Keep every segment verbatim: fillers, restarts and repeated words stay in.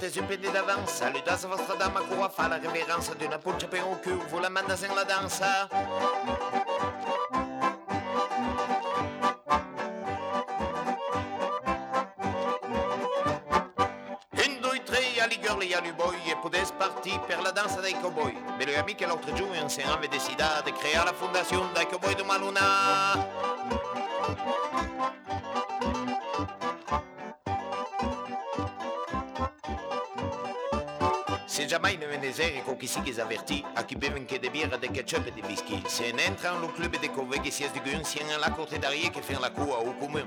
mettez un piede d'avance, salutasse vostra dama che fa la reverenza di una pulce per un cul, vous la mandate in la danza. Un, due, tre, y'a les girls, y'a les boys, e potete partir per la danza dei cowboy. Mais le ami che l'altro giorno insieme aveva deciso di creare la fondazione dei cowboy di Maluna. Se jamais ne venez con chi si che averti a chi beven che de birra, de ketchup e de whisky. Se entra en lo club de cove che si es de gun, si en la corte d'arie che fin la cua au commun.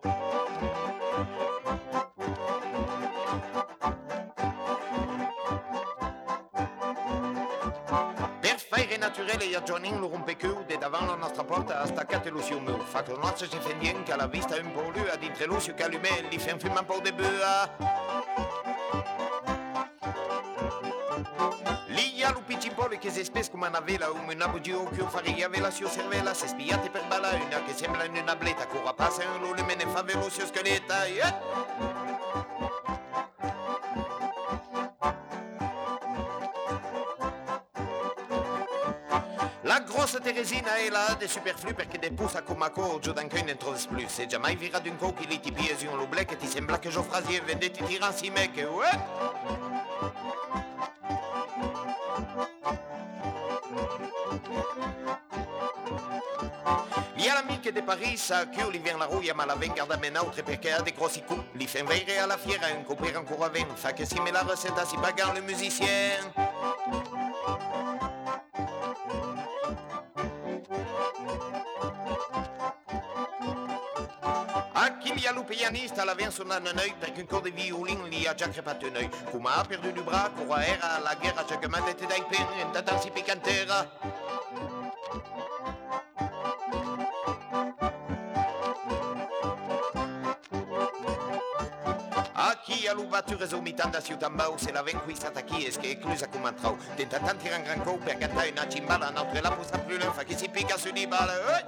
Per faire naturel e a Johnny lo rompecul de davant la nostra porta a staccate lo siu mur. Fa che nostra si fendien che la vista un po' lui ad intre lo siu calumet li fin fuma un po' de bua. Piccipoli che si spes come una vela, una bugia o che faria vela sua cervella, se spiate per balla una che sembra una bleta, corra passa un lume e ne fa velo sua scaletta, yeah! La grosse Teresina è là de superflu perché de poussa come a corgio d'anche ne troves plus. Se jamais vira d'un co che li ti pies un l'oblè che ti sembra che Geoffrasier vende ti tira si mec, ouais! Gli amici di Paris a che li vien la rouille ma la venga da men autre perché ha dei grossi coups. Li fait veire alla fiera un copere ancora ven. Fa che si met la recetta si pagano le musiciens. A chi gli ha lo pianista la vien suonando un oeil perché un cor di violin gli ha già crepato un oeil. Come ha perdu il bras, cora era la guerra, già che mandate dai pen e da dansi picantera. Chi ha l'uvatura esormitante a Ciutambau se la ven qui stata chi es che è chiusa come un trau. Tenta tanti un gran co per cantare una cimbala, un'altra la posa più fa che si picca su di balle. Eh?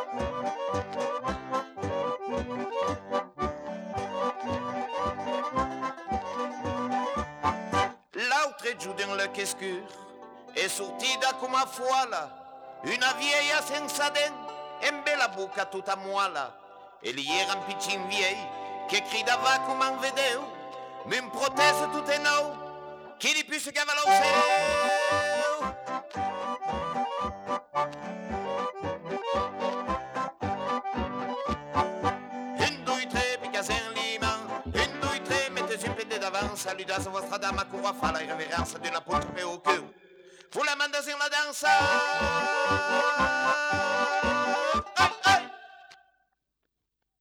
L'altra giù dans le cascure è sortita come a fuola, una vieia senza denti e in bella bocca tutta muola. E lì era un piccin viei che gridava come un vedeo, ma in protese tutte no, chi di più si cava lo seu. Un, due, tre, picasen lima, un, due, tre, mettez un piede d'avance, salutasse vostra dama che fa la reverenza di una poltre per au cul. Vous la mandate in la danza.